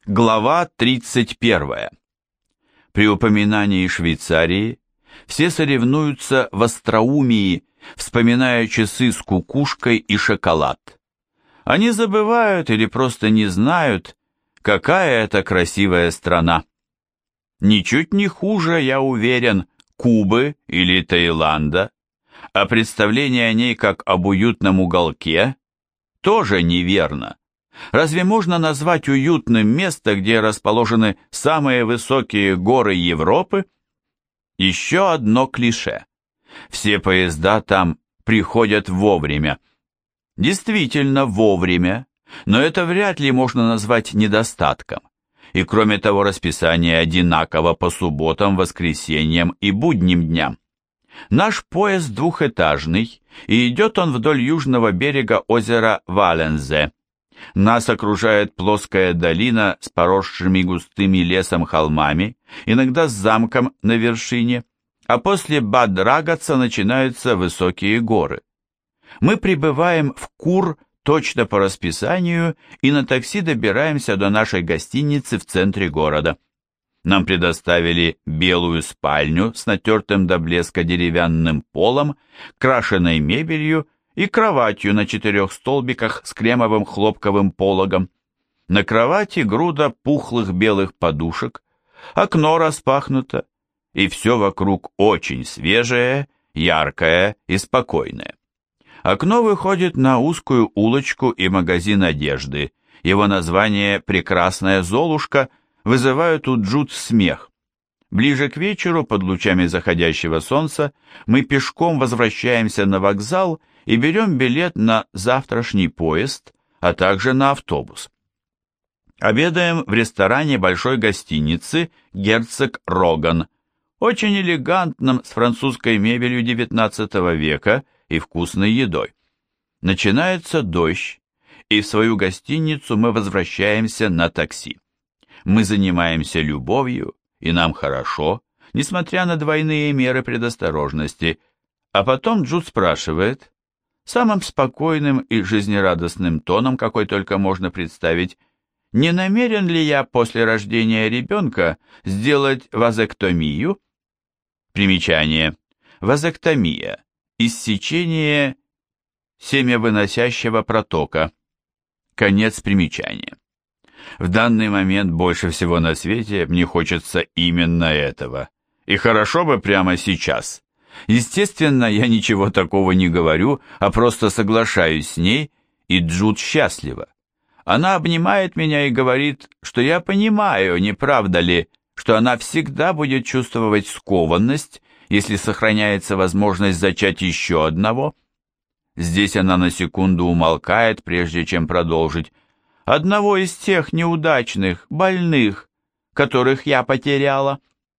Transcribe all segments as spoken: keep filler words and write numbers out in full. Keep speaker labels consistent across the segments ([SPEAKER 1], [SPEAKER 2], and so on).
[SPEAKER 1] Глава тридцать первая. При упоминании Швейцарии все соревнуются в остроумии, вспоминая часы с кукушкой и шоколад. Они забывают или просто не знают, какая это красивая страна. Ничуть не хуже, я уверен, Кубы или Таиланда, а представление о ней как об уютном уголке тоже неверно. Разве можно назвать уютным место, где расположены самые высокие горы Европы? Еще одно клише. Все поезда там приходят вовремя. Действительно вовремя, но это вряд ли можно назвать недостатком. И кроме того, расписание одинаково по субботам, воскресеньям и будним дням. Наш поезд двухэтажный, и идет он вдоль южного берега озера Валензе. Нас окружает плоская долина с поросшими густыми лесом холмами, иногда с замком на вершине, а после Бад-Рагаца начинаются высокие горы. Мы прибываем в Кур точно по расписанию и на такси добираемся до нашей гостиницы в центре города. Нам предоставили белую спальню с натертым до блеска деревянным полом, крашеной мебелью и кроватью на четырех столбиках с кремовым хлопковым пологом. На кровати груда пухлых белых подушек, окно распахнуто, и все вокруг очень свежее, яркое и спокойное. Окно выходит на узкую улочку и магазин одежды. Его название «Прекрасная Золушка» вызывают у Джуд смех. Ближе к вечеру, под лучами заходящего солнца, мы пешком возвращаемся на вокзал и берем билет на завтрашний поезд, а также на автобус. Обедаем в ресторане большой гостиницы «Герцог Роган», очень элегантном, с французской мебелью девятнадцатого века и вкусной едой. Начинается дождь, и в свою гостиницу мы возвращаемся на такси. Мы занимаемся любовью, и нам хорошо, несмотря на двойные меры предосторожности, а потом Джуд спрашивает, самым спокойным и жизнерадостным тоном, какой только можно представить, не намерен ли я после рождения ребенка сделать вазэктомию? Примечание. Вазэктомия. Иссечение семявыносящего протока. Конец примечания. В данный момент больше всего на свете мне хочется именно этого. И хорошо бы прямо сейчас. Естественно, я ничего такого не говорю, а просто соглашаюсь с ней, и Джуд счастлива. Она обнимает меня и говорит, что я понимаю, не правда ли, что она всегда будет чувствовать скованность, если сохраняется возможность зачать еще одного. Здесь она на секунду умолкает, прежде чем продолжить. Одного из тех неудачных, больных, которых я потеряла.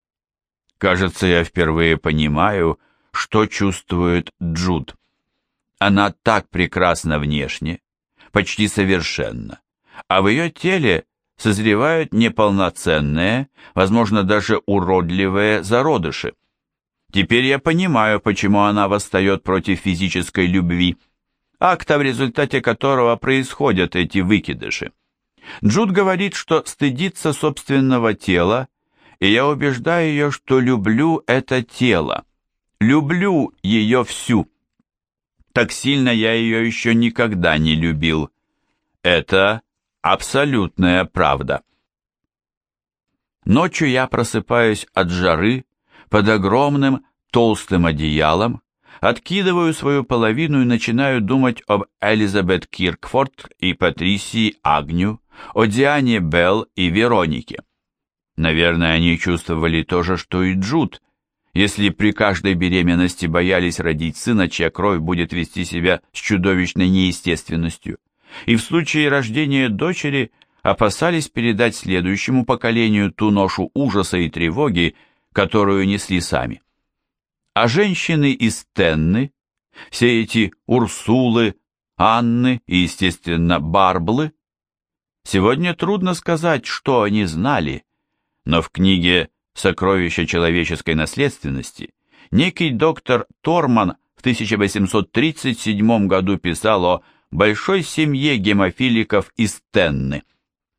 [SPEAKER 1] Кажется, я впервые понимаю, что чувствует Джуд. Она так прекрасна внешне, почти совершенна, а в ее теле созревают неполноценные, возможно, даже уродливые зародыши. Теперь я понимаю, почему она восстает против физической любви, акта, в результате которого происходят эти выкидыши. Джуд говорит, что стыдится собственного тела, и я убеждаю ее, что люблю это тело, люблю ее всю. Так сильно я ее еще никогда не любил. Это абсолютная правда. Ночью я просыпаюсь от жары под огромным толстым одеялом, откидываю свою половину и начинаю думать об Элизабет Киркфорд и Патрисии Агню, о Диане Белл и Веронике. Наверное, они чувствовали то же, что и Джуд, если при каждой беременности боялись родить сына, чья кровь будет вести себя с чудовищной неестественностью, и в случае рождения дочери опасались передать следующему поколению ту ношу ужаса и тревоги, которую несли сами. А женщины из Тенны, все эти Урсулы, Анны и, естественно, Барблы, сегодня трудно сказать, что они знали, но в книге «Сокровища человеческой наследственности» некий доктор Торман в тысяча восемьсот тридцать седьмом году писал о большой семье гемофиликов из Тенны.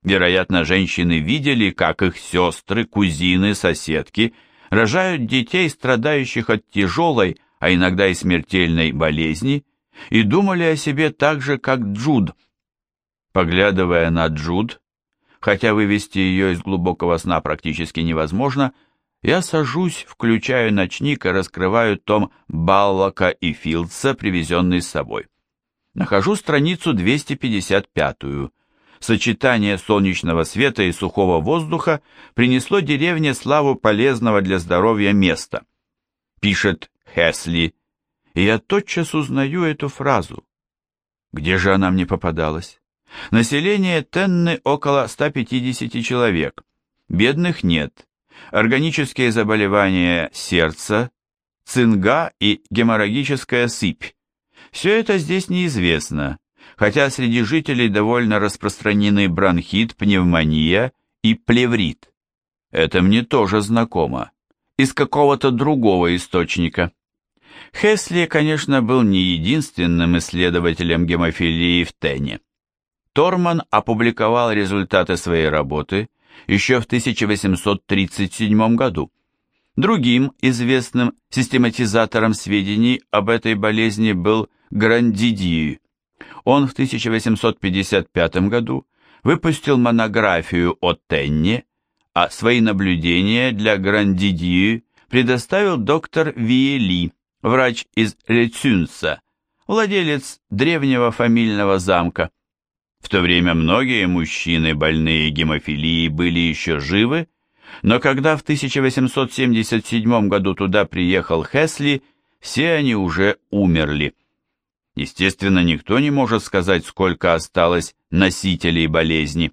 [SPEAKER 1] Вероятно, женщины видели, как их сестры, кузины, соседки рожают детей, страдающих от тяжелой, а иногда и смертельной болезни, и думали о себе так же, как Джуд. Поглядывая на Джуд, хотя вывести ее из глубокого сна практически невозможно, я сажусь, включаю ночник и раскрываю том Баллока и Филдса, привезенный с собой. Нахожу страницу двести пятьдесят пятую. Сочетание солнечного света и сухого воздуха принесло деревне славу полезного для здоровья места. Пишет Хесли, и я тотчас узнаю эту фразу. Где же она мне попадалась? Население Тенны около ста пятидесяти человек. Бедных нет. Органические заболевания сердца, цинга и геморрагическая сыпь. Все это здесь неизвестно, хотя среди жителей довольно распространены бронхит, пневмония и плеврит. Это мне тоже знакомо, из какого-то другого источника. Хесли, конечно, был не единственным исследователем гемофилии в Тенне. Торман опубликовал результаты своей работы еще в тысяча восемьсот тридцать седьмом году. Другим известным систематизатором сведений об этой болезни был Грандидьи. Он в тысяча восемьсот пятьдесят пятом году выпустил монографию о Тенне, а свои наблюдения для Грандидьи предоставил доктор Виели, врач из Лецюнса, владелец древнего фамильного замка. В то время многие мужчины, больные гемофилией, были еще живы, но когда в тысяча восемьсот семьдесят седьмом году туда приехал Хесли, все они уже умерли. Естественно, никто не может сказать, сколько осталось носителей болезни.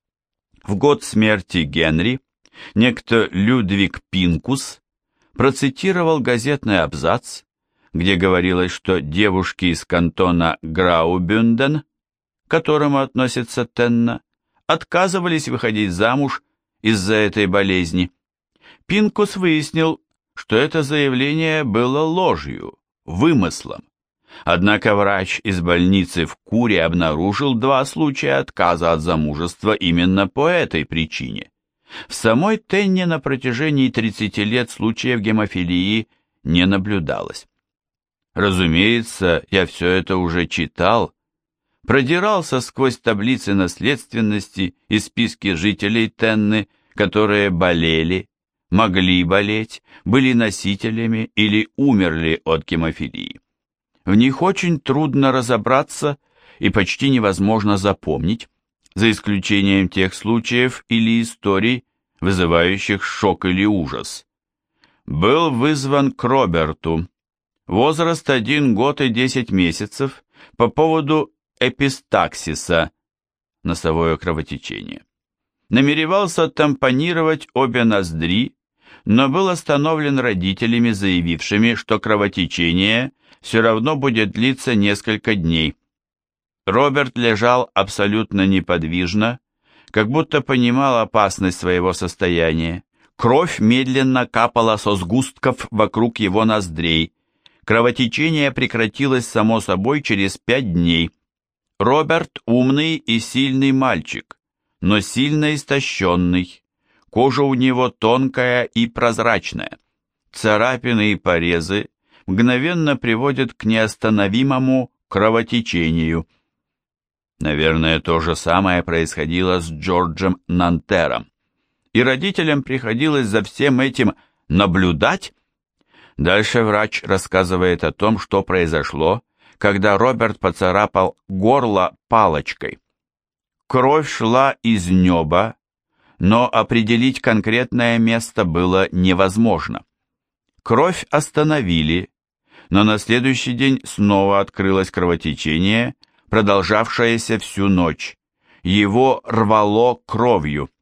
[SPEAKER 1] В год смерти Генри некто Людвиг Пинкус процитировал газетный абзац, где говорилось, что девушки из кантона Граубюнден, к которому относится Тенна, отказывались выходить замуж из-за этой болезни. Пинкус выяснил, что это заявление было ложью, вымыслом. Однако врач из больницы в Куре обнаружил два случая отказа от замужества именно по этой причине. В самой Тенне на протяжении тридцати лет случаев гемофилии не наблюдалось. Разумеется, я все это уже читал, продирался сквозь таблицы наследственности и списки жителей Тенны, которые болели, могли болеть, были носителями или умерли от гемофилии. В них очень трудно разобраться и почти невозможно запомнить, за исключением тех случаев или историй, вызывающих шок или ужас. Был вызван к Роберту, возраст один год и десять месяцев, по поводу эпистаксиса, носовое кровотечение. Намеревался тампонировать обе ноздри, но был остановлен родителями, заявившими, что кровотечение все равно будет длиться несколько дней. Роберт лежал абсолютно неподвижно, как будто понимал опасность своего состояния. Кровь медленно капала со сгустков вокруг его ноздрей. Кровотечение прекратилось само собой через пять дней. Роберт умный и сильный мальчик, но сильно истощенный. Кожа у него тонкая и прозрачная. Царапины и порезы мгновенно приводят к неостановимому кровотечению. Наверное, то же самое происходило с Джорджем Нантером. И родителям приходилось за всем этим наблюдать. Дальше врач рассказывает о том, что произошло, когда Роберт поцарапал горло палочкой. Кровь шла из неба, но определить конкретное место было невозможно. Кровь остановили, но на следующий день снова открылось кровотечение, продолжавшееся всю ночь. Его рвало кровью.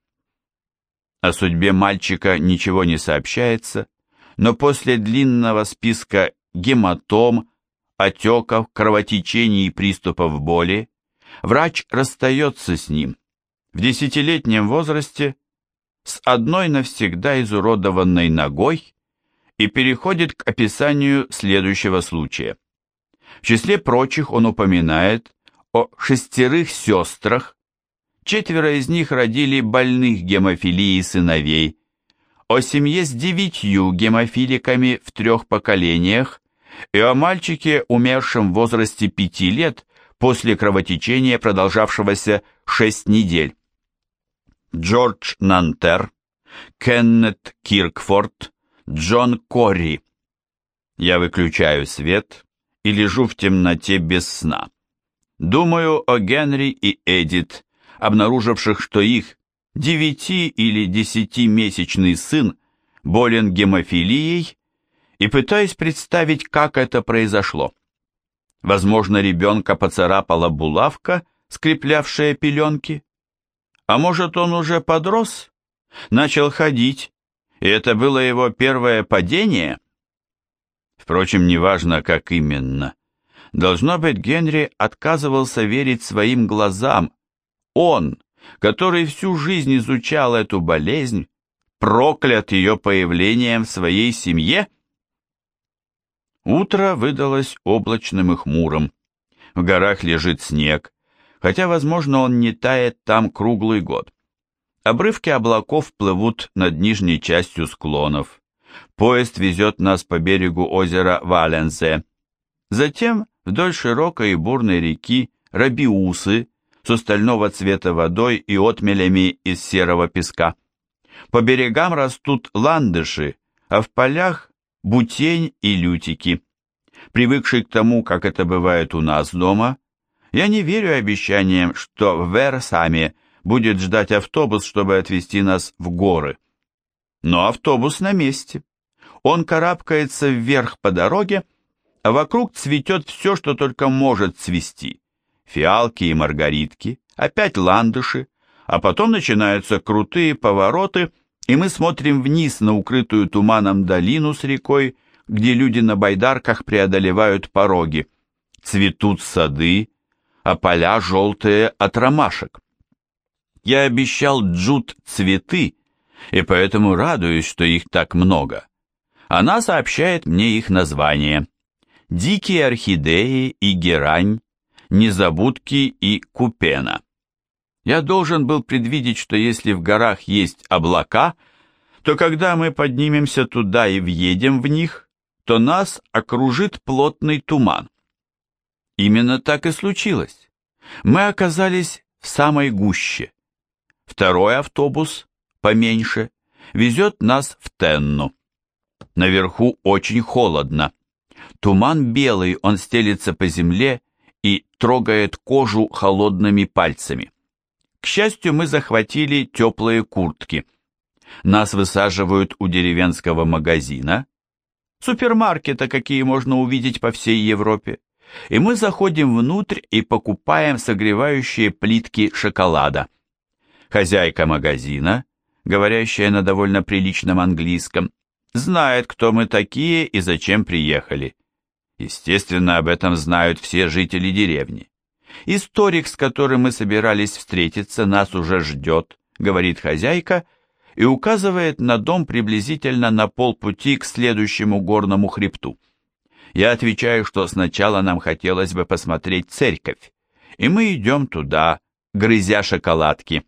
[SPEAKER 1] О судьбе мальчика ничего не сообщается, но после длинного списка гематом, отеков, кровотечений и приступов боли врач расстается с ним в десятилетнем возрасте с одной навсегда изуродованной ногой и переходит к описанию следующего случая. В числе прочих он упоминает о шестерых сестрах, четверо из них родили больных гемофилией сыновей. О семье с девятью гемофиликами в трех поколениях и о мальчике, умершем в возрасте пяти лет после кровотечения, продолжавшегося шесть недель. Джордж Нантер, Кеннет Киркфорд, Джон Корри. Я выключаю свет и лежу в темноте без сна. Думаю о Генри и Эдит, обнаруживших, что их девяти- или десятимесячный сын болен гемофилией, и пытаюсь представить, как это произошло. Возможно, ребенка поцарапала булавка, скреплявшая пеленки. А может, он уже подрос, начал ходить, и это было его первое падение? Впрочем, неважно, как именно. Должно быть, Генри отказывался верить своим глазам. Он, который всю жизнь изучал эту болезнь, проклят ее появлением в своей семье? Утро выдалось облачным и хмурым. В горах лежит снег, хотя, возможно, он не тает там круглый год. Обрывки облаков плывут над нижней частью склонов. Поезд везет нас по берегу озера Валенсе. Затем вдоль широкой и бурной реки Рабиусы с остального цвета водой и отмелями из серого песка. По берегам растут ландыши, а в полях бутень и лютики. Привыкший к тому, как это бывает у нас дома, я не верю обещаниям, что в Версаме будет ждать автобус, чтобы отвезти нас в горы. Но автобус на месте. Он карабкается вверх по дороге, а вокруг цветет все, что только может цвести. Фиалки и маргаритки, опять ландыши, а потом начинаются крутые повороты, и мы смотрим вниз на укрытую туманом долину с рекой, где люди на байдарках преодолевают пороги. Цветут сады, а поля желтые от ромашек. Я обещал Джуд цветы, и поэтому радуюсь, что их так много. Она сообщает мне их название. Дикие орхидеи и герань, незабудки и купена. Я должен был предвидеть, что если в горах есть облака, то когда мы поднимемся туда и въедем в них, то нас окружит плотный туман. Именно так и случилось. Мы оказались в самой гуще. Второй автобус, поменьше, везет нас в Тенну. Наверху очень холодно. Туман белый, он стелется по земле и трогает кожу холодными пальцами. К счастью, мы захватили теплые куртки. Нас высаживают у деревенского магазина, супермаркета, какие можно увидеть по всей Европе, и мы заходим внутрь и покупаем согревающие плитки шоколада. Хозяйка магазина, говорящая на довольно приличном английском, знает, кто мы такие и зачем приехали. Естественно, об этом знают все жители деревни. Историк, с которым мы собирались встретиться, нас уже ждет, говорит хозяйка, и указывает на дом приблизительно на полпути к следующему горному хребту. Я отвечаю, что сначала нам хотелось бы посмотреть церковь, и мы идем туда, грызя шоколадки.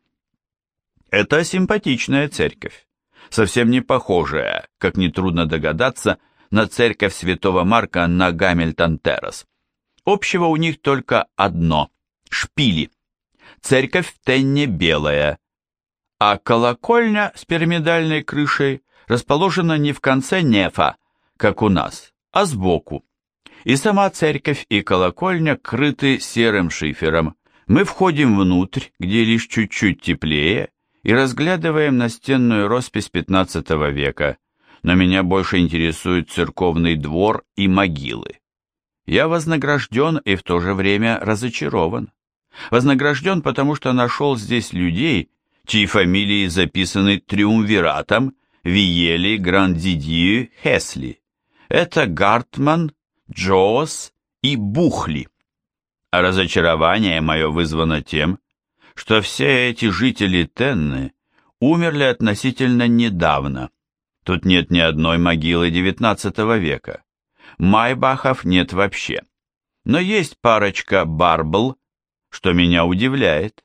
[SPEAKER 1] Это симпатичная церковь, совсем не похожая, как нетрудно догадаться, на церковь святого Марка на Гамильтон-террас. Общего у них только одно – шпили. Церковь в Тенне белая, а колокольня с пирамидальной крышей расположена не в конце нефа, как у нас, а сбоку. И сама церковь и колокольня крыты серым шифером. Мы входим внутрь, где лишь чуть-чуть теплее, и разглядываем настенную роспись пятнадцатого века, но меня больше интересует церковный двор и могилы. Я вознагражден и в то же время разочарован. Вознагражден, потому что нашел здесь людей, чьи фамилии записаны триумвиратом Виели, Грандидью, Хесли. Это Гартман, Джоос и Бухли. А разочарование мое вызвано тем, что все эти жители Тенны умерли относительно недавно. Тут нет ни одной могилы девятнадцатого века. Майбахов нет вообще. Но есть парочка Барбл, что меня удивляет.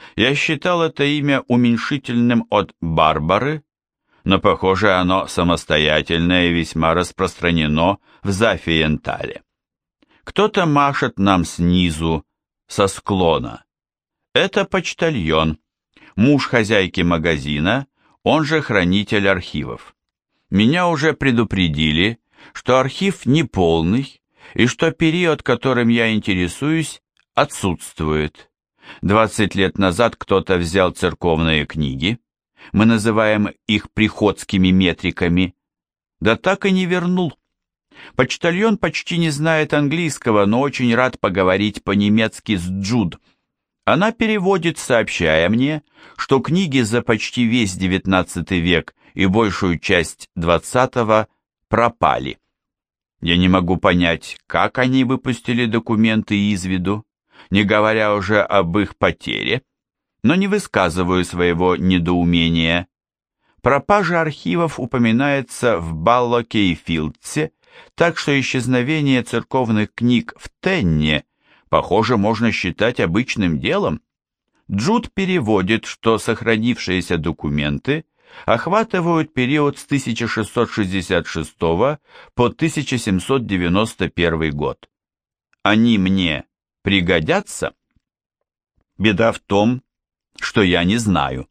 [SPEAKER 1] Я считал это имя уменьшительным от Барбары, но, похоже, оно самостоятельное и весьма распространено в Зафиентале. Кто-то машет нам снизу, со склона. Это почтальон, муж хозяйки магазина, он же хранитель архивов. Меня уже предупредили, что архив неполный и что период, которым я интересуюсь, отсутствует. двадцать лет назад кто-то взял церковные книги, мы называем их приходскими метриками, да так и не вернул. Почтальон почти не знает английского, но очень рад поговорить по-немецки с Джуд. Она переводит, сообщая мне, что книги за почти весь девятнадцатый век и большую часть двадцатого пропали. Я не могу понять, как они выпустили документы из виду, не говоря уже об их потере, но не высказываю своего недоумения. Пропажа архивов упоминается в Баллоке и Филдсе, так что исчезновение церковных книг в Тенне, похоже, можно считать обычным делом. Джуд переводит, что сохранившиеся документы охватывают период с тысяча шестьсот шестьдесят шестого по тысяча семьсот девяносто первый год. Они мне пригодятся? Беда в том, что я не знаю.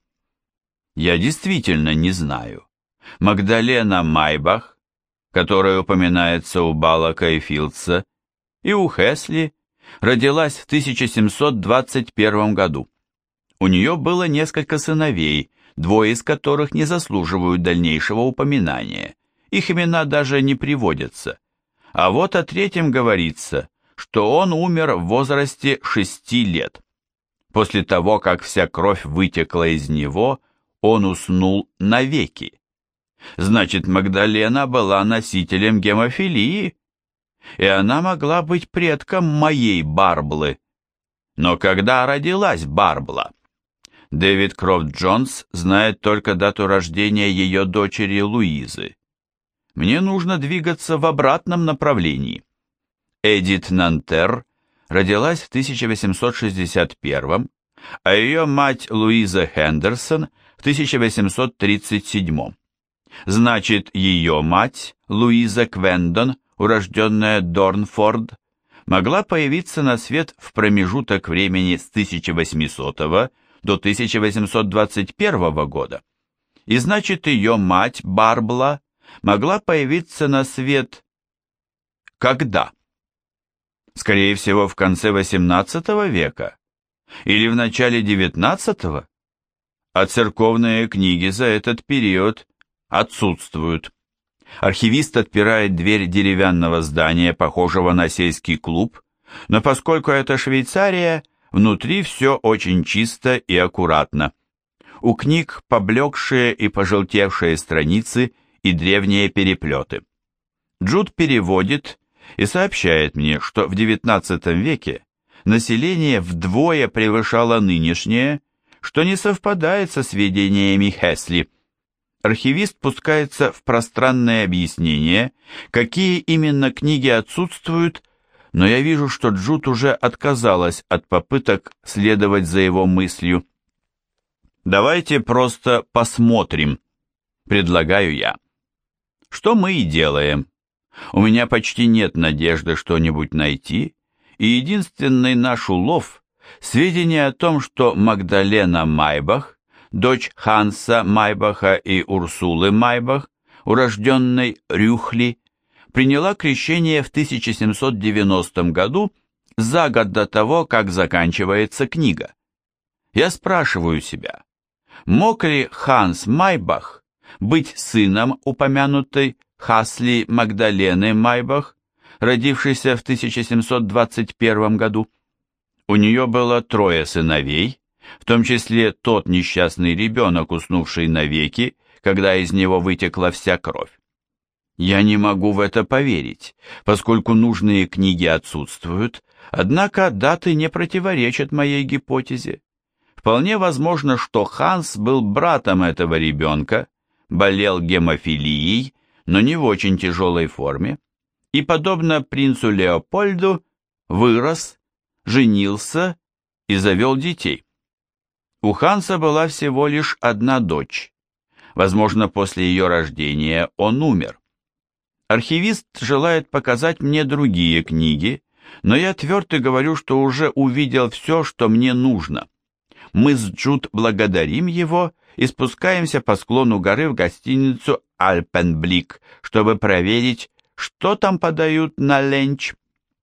[SPEAKER 1] Я действительно не знаю. Магдалена Майбах, которая упоминается у Баллока и Филдса, и у Хесли, родилась в тысяча семьсот двадцать первом году. У нее было несколько сыновей, двое из которых не заслуживают дальнейшего упоминания. Их имена даже не приводятся. А вот о третьем говорится, что он умер в возрасте шести лет. После того, как вся кровь вытекла из него, он уснул навеки. Значит, Магдалена была носителем гемофилии, и она могла быть предком моей Барблы. Но когда родилась Барбла? Дэвид Крофт Джонс знает только дату рождения ее дочери Луизы. Мне нужно двигаться в обратном направлении. Эдит Нантер родилась в тысяча восемьсот шестьдесят первом, а ее мать Луиза Хендерсон в тысяча восемьсот тридцать седьмом. Значит, ее мать, Луиза Квендон, урожденная Дорнфорд, могла появиться на свет в промежуток времени с тысяча восьмисотого до тысяча восемьсот двадцать первого года. И значит, ее мать, Барбла, могла появиться на свет когда? Скорее всего, в конце восемнадцатого века или в начале девятнадцатого, а церковные книги за этот период отсутствуют. Архивист отпирает дверь деревянного здания, похожего на сельский клуб, но поскольку это Швейцария, внутри все очень чисто и аккуратно. У книг поблекшие и пожелтевшие страницы и древние переплеты. Джуд переводит и сообщает мне, что в девятнадцатом веке население вдвое превышало нынешнее, что не совпадает со сведениями Хесли. Архивист пускается в пространное объяснение, какие именно книги отсутствуют, но я вижу, что Джуд уже отказалась от попыток следовать за его мыслью. Давайте просто посмотрим, предлагаю я. Что мы и делаем. У меня почти нет надежды что-нибудь найти, и единственный наш улов – сведения о том, что Магдалена Майбах, дочь Ханса Майбаха и Урсулы Майбах, урожденной Рюхли, приняла крещение в тысяча семьсот девяностом году, за год до того, как заканчивается книга. Я спрашиваю себя, мог ли Ханс Майбах быть сыном упомянутой Хасли Магдалены Майбах, родившейся в тысяча семьсот двадцать первом году? У нее было трое сыновей, в том числе тот несчастный ребенок, уснувший навеки, когда из него вытекла вся кровь. Я не могу в это поверить, поскольку нужные книги отсутствуют, однако даты не противоречат моей гипотезе. Вполне возможно, что Ханс был братом этого ребенка, болел гемофилией, но не в очень тяжелой форме, и, подобно принцу Леопольду, вырос, женился и завел детей. У Ханса была всего лишь одна дочь. Возможно, после ее рождения он умер. Архивист желает показать мне другие книги, но я твердо говорю, что уже увидел все, что мне нужно. Мы с Джуд благодарим его и спускаемся по склону горы в гостиницу «Альпенблик», чтобы проверить, что там подают на ленч.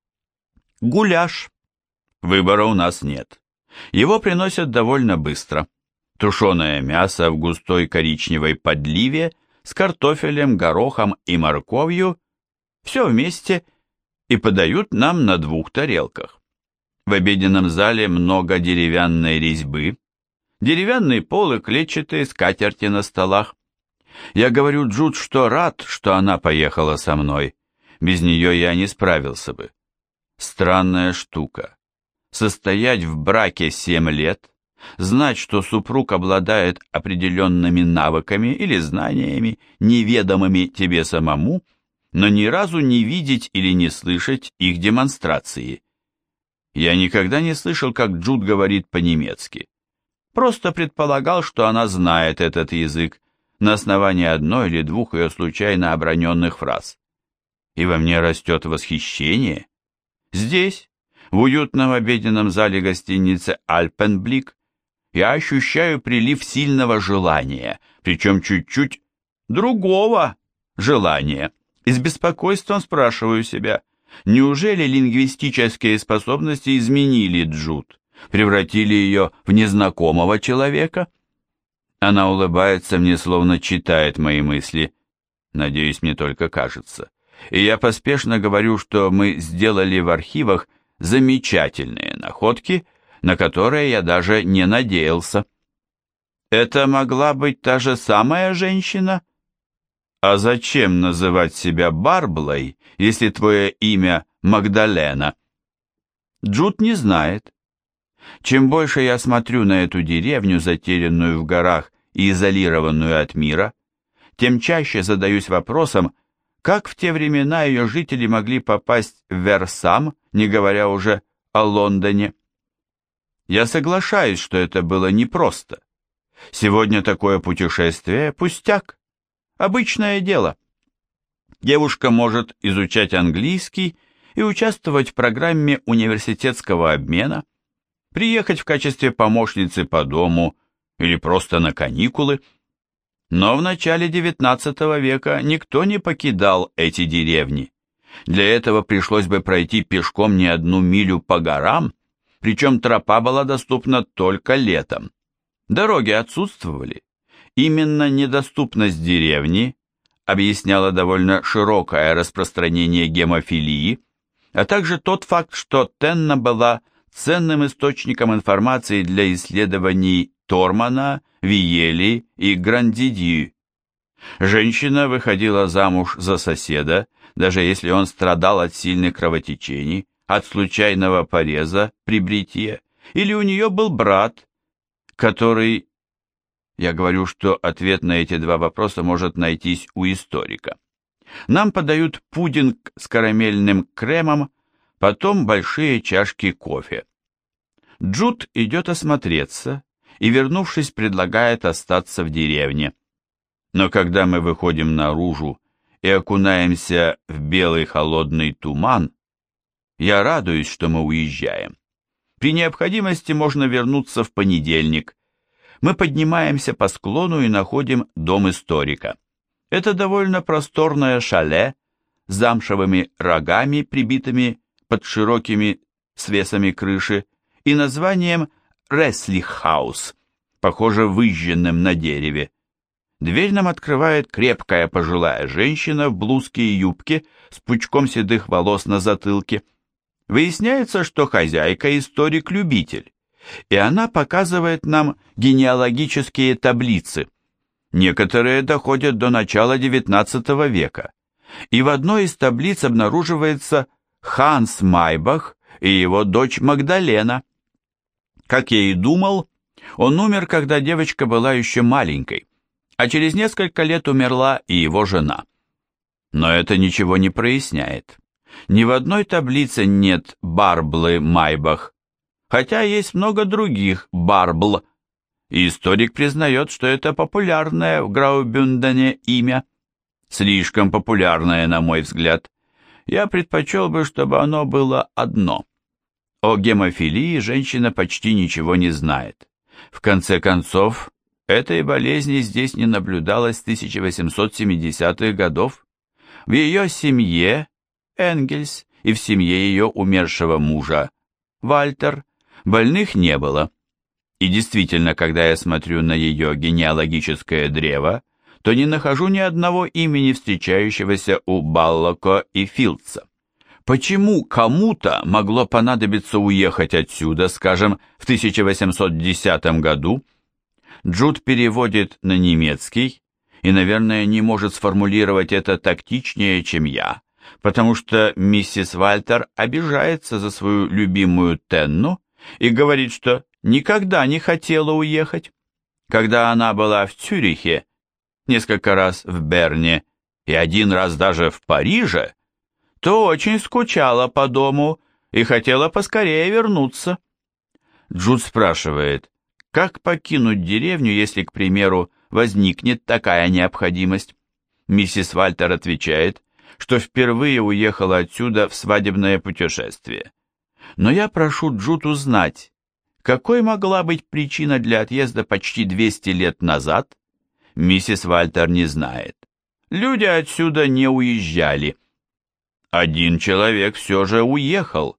[SPEAKER 1] Гуляш. Выбора у нас нет. Его приносят довольно быстро. Тушеное мясо в густой коричневой подливе с картофелем, горохом и морковью, все вместе, и подают нам на двух тарелках. В обеденном зале много деревянной резьбы, деревянный пол и клетчатые скатерти на столах. Я говорю Джуд, что рад, что она поехала со мной. Без нее я не справился бы. Странная штука. Состоять в браке семь лет, знать, что супруг обладает определенными навыками или знаниями, неведомыми тебе самому, но ни разу не видеть или не слышать их демонстрации. Я никогда не слышал, как Джуд говорит по-немецки. Просто предполагал, что она знает этот язык на основании одной или двух ее случайно оброненных фраз. И во мне растет восхищение. Здесь, в уютном обеденном зале гостиницы «Альпенблик», я ощущаю прилив сильного желания, причем чуть-чуть другого желания. И с беспокойством спрашиваю себя, неужели лингвистические способности изменили Джуд, превратили ее в незнакомого человека? Она улыбается мне, словно читает мои мысли. Надеюсь, мне только кажется. И я поспешно говорю, что мы сделали в архивах замечательные находки, на которые я даже не надеялся. Это могла быть та же самая женщина? А зачем называть себя Барблой, если твое имя Магдалена? Джуд не знает. Чем больше я смотрю на эту деревню, затерянную в горах и изолированную от мира, тем чаще задаюсь вопросом, как в те времена ее жители могли попасть в Версам, не говоря уже о Лондоне. Я соглашаюсь, что это было непросто. Сегодня такое путешествие – пустяк, обычное дело. Девушка может изучать английский и участвовать в программе университетского обмена, приехать в качестве помощницы по дому или просто на каникулы. Но в начале девятнадцатого века никто не покидал эти деревни. Для этого пришлось бы пройти пешком не одну милю по горам, причем тропа была доступна только летом. Дороги отсутствовали. Именно недоступность деревни объясняла довольно широкое распространение гемофилии, а также тот факт, что Тенна была ценным источником информации для исследований Тормана, Виели и Грандидью. Женщина выходила замуж за соседа, даже если он страдал от сильных кровотечений, от случайного пореза при бритье, или у нее был брат, который... Я говорю, что ответ на эти два вопроса может найтись у историка. Нам подают пудинг с карамельным кремом, потом большие чашки кофе. Джуд идет осмотреться и, вернувшись, предлагает остаться в деревне. Но когда мы выходим наружу и окунаемся в белый холодный туман, я радуюсь, что мы уезжаем. При необходимости можно вернуться в понедельник. Мы поднимаемся по склону и находим дом историка. Это довольно просторное шале с замшевыми рогами, прибитыми под широкими свесами крыши, и названием «Реслих-хаус», похоже, выжженным на дереве. Дверь нам открывает крепкая пожилая женщина в блузке и юбке с пучком седых волос на затылке. Выясняется, что хозяйка историк-любитель, и она показывает нам генеалогические таблицы. Некоторые доходят до начала девятнадцатого века, и в одной из таблиц обнаруживается Ханс Майбах и его дочь Магдалена. Как я и думал, он умер, когда девочка была еще маленькой, а через несколько лет умерла и его жена. Но это ничего не проясняет. Ни в одной таблице нет Барблы Майбах, хотя есть много других Барбл. и историк признает, что это популярное в Граубюндене имя. Слишком популярное, на мой взгляд. Я предпочел бы, чтобы оно было одно. О гемофилии женщина почти ничего не знает. В конце концов, этой болезни здесь не наблюдалось с тысяча восемьсот семидесятых годов. В ее семье, Энгельс, и в семье ее умершего мужа, Вальтер, больных не было. И действительно, когда я смотрю на ее генеалогическое древо, то не нахожу ни одного имени, встречающегося у Баллоко и Филдса. Почему кому-то могло понадобиться уехать отсюда, скажем, в тысяча восемьсот десятом году? Джуд переводит на немецкий и, наверное, не может сформулировать это тактичнее, чем я, потому что миссис Вальтер обижается за свою любимую Тенну и говорит, что никогда не хотела уехать. Когда она была в Цюрихе, несколько раз в Берне и один раз даже в Париже, то очень скучала по дому и хотела поскорее вернуться. Джуд спрашивает, как покинуть деревню, если, к примеру, возникнет такая необходимость? Миссис Вальтер отвечает, что впервые уехала отсюда в свадебное путешествие. Но я прошу Джуд узнать, какой могла быть причина для отъезда почти двести лет назад? Миссис Вальтер не знает. Люди отсюда не уезжали. Один человек все же уехал.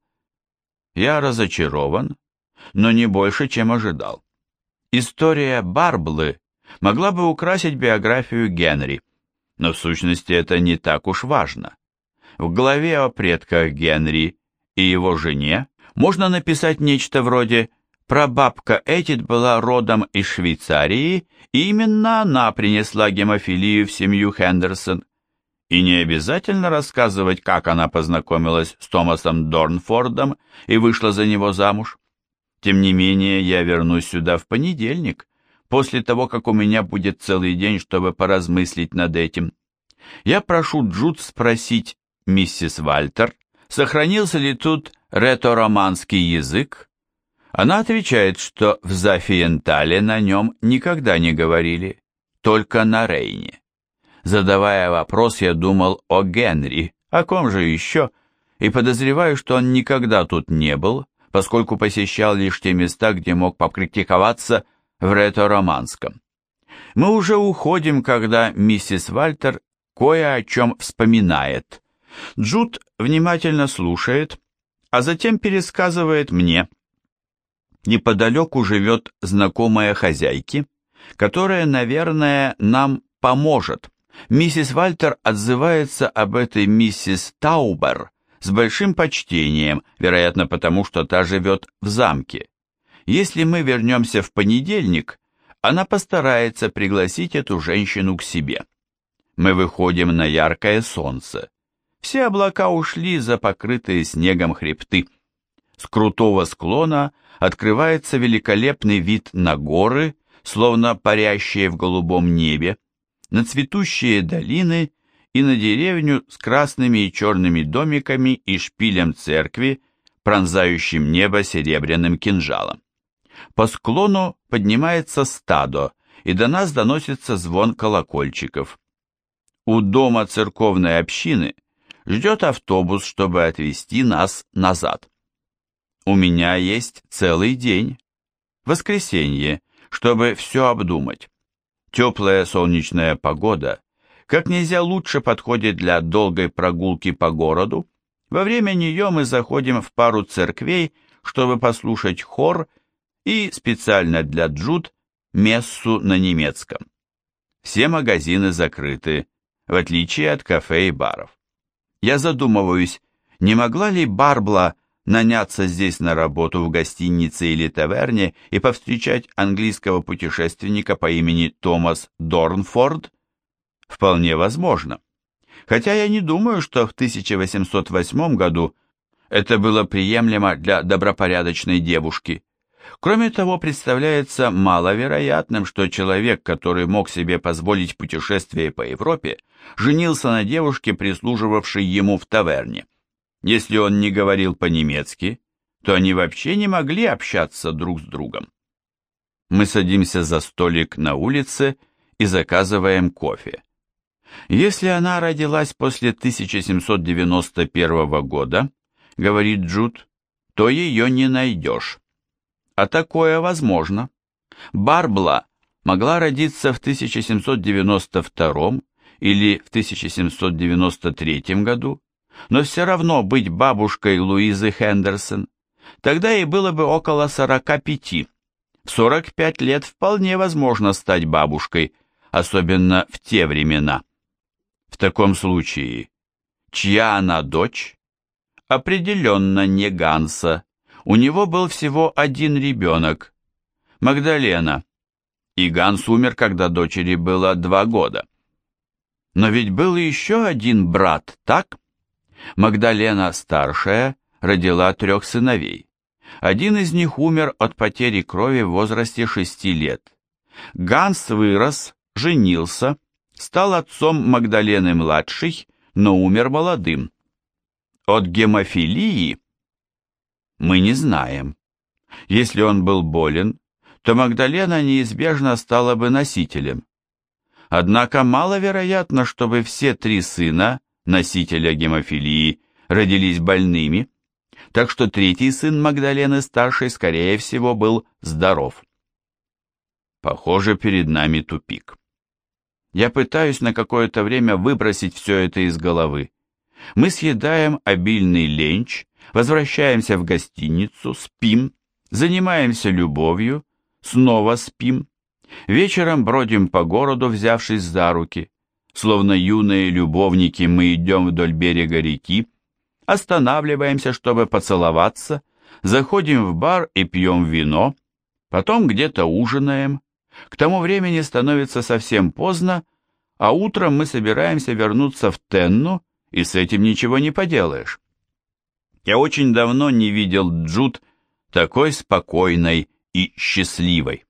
[SPEAKER 1] Я разочарован, но не больше, чем ожидал. История Барблы могла бы украсить биографию Генри, но в сущности это не так уж важно. В главе о предках Генри и его жене можно написать нечто вроде «Прабабка Эдит была родом из Швейцарии, и именно она принесла гемофилию в семью Хендерсон». И не обязательно рассказывать, как она познакомилась с Томасом Дорнфордом и вышла за него замуж. Тем не менее, я вернусь сюда в понедельник, после того, как у меня будет целый день, чтобы поразмыслить над этим. Я прошу Джуд спросить миссис Вальтер, сохранился ли тут ретро-романский язык. Она отвечает, что в Зафиентале на нем никогда не говорили, только на Рейне. Задавая вопрос, я думал о Генри, о ком же еще, и подозреваю, что он никогда тут не был, поскольку посещал лишь те места, где мог попрактиковаться в ретро-романском. Мы уже уходим, когда миссис Вальтер кое о чем вспоминает. Джуд внимательно слушает, а затем пересказывает мне. Неподалеку живет знакомая хозяйки, которая, наверное, нам поможет. Миссис Вальтер отзывается об этой миссис Таубер с большим почтением, вероятно, потому что та живет в замке. Если мы вернемся в понедельник, она постарается пригласить эту женщину к себе. Мы выходим на яркое солнце. Все облака ушли за покрытые снегом хребты. С крутого склона открывается великолепный вид на горы, словно парящие в голубом небе, на цветущие долины и на деревню с красными и черными домиками и шпилем церкви, пронзающим небо серебряным кинжалом. По склону поднимается стадо, и до нас доносится звон колокольчиков. У дома церковной общины ждет автобус, чтобы отвезти нас назад. У меня есть целый день, воскресенье, чтобы все обдумать. Теплая солнечная погода как нельзя лучше подходит для долгой прогулки по городу. Во время нее мы заходим в пару церквей, чтобы послушать хор и специально для Джуд мессу на немецком. Все магазины закрыты, в отличие от кафе и баров. Я задумываюсь, не могла ли Барбла наняться здесь на работу в гостинице или таверне и повстречать английского путешественника по имени Томас Дорнфорд? Вполне возможно. Хотя я не думаю, что в тысяча восемьсот восьмом году это было приемлемо для добропорядочной девушки. Кроме того, представляется маловероятным, что человек, который мог себе позволить путешествие по Европе, женился на девушке, прислуживавшей ему в таверне. Если он не говорил по-немецки, то они вообще не могли общаться друг с другом. Мы садимся за столик на улице и заказываем кофе. Если она родилась после тысяча семьсот девяносто первого года, говорит Джуд, то ее не найдешь. А такое возможно. Барбла могла родиться в тысяча семьсот девяносто втором или в тысяча семьсот девяносто третьем году, но все равно быть бабушкой Луизы Хендерсон. Тогда ей было бы около сорока пяти. В сорок пять лет вполне возможно стать бабушкой, особенно в те времена. В таком случае, чья она дочь? Определенно не Ганса. У него был всего один ребенок, Магдалена, и Ганс умер, когда дочери было два года. Но ведь был еще один брат, так? Магдалена старшая родила трех сыновей. Один из них умер от потери крови в возрасте шести лет. Ганс вырос, женился, стал отцом Магдалены-младшей, но умер молодым. От гемофилии мы не знаем. Если он был болен, то Магдалена неизбежно стала бы носителем. Однако маловероятно, чтобы все три сына, носителя гемофилии, родились больными, так что третий сын Магдалены-старшей, скорее всего, был здоров. Похоже, перед нами тупик. Я пытаюсь на какое-то время выбросить все это из головы. Мы съедаем обильный ленч, возвращаемся в гостиницу, спим, занимаемся любовью, снова спим. Вечером бродим по городу, взявшись за руки. Словно юные любовники мы идем вдоль берега реки, останавливаемся, чтобы поцеловаться, заходим в бар и пьем вино, потом где-то ужинаем. К тому времени становится совсем поздно, а утром мы собираемся вернуться в Тенну, и с этим ничего не поделаешь. Я очень давно не видел Джуд такой спокойной и счастливой.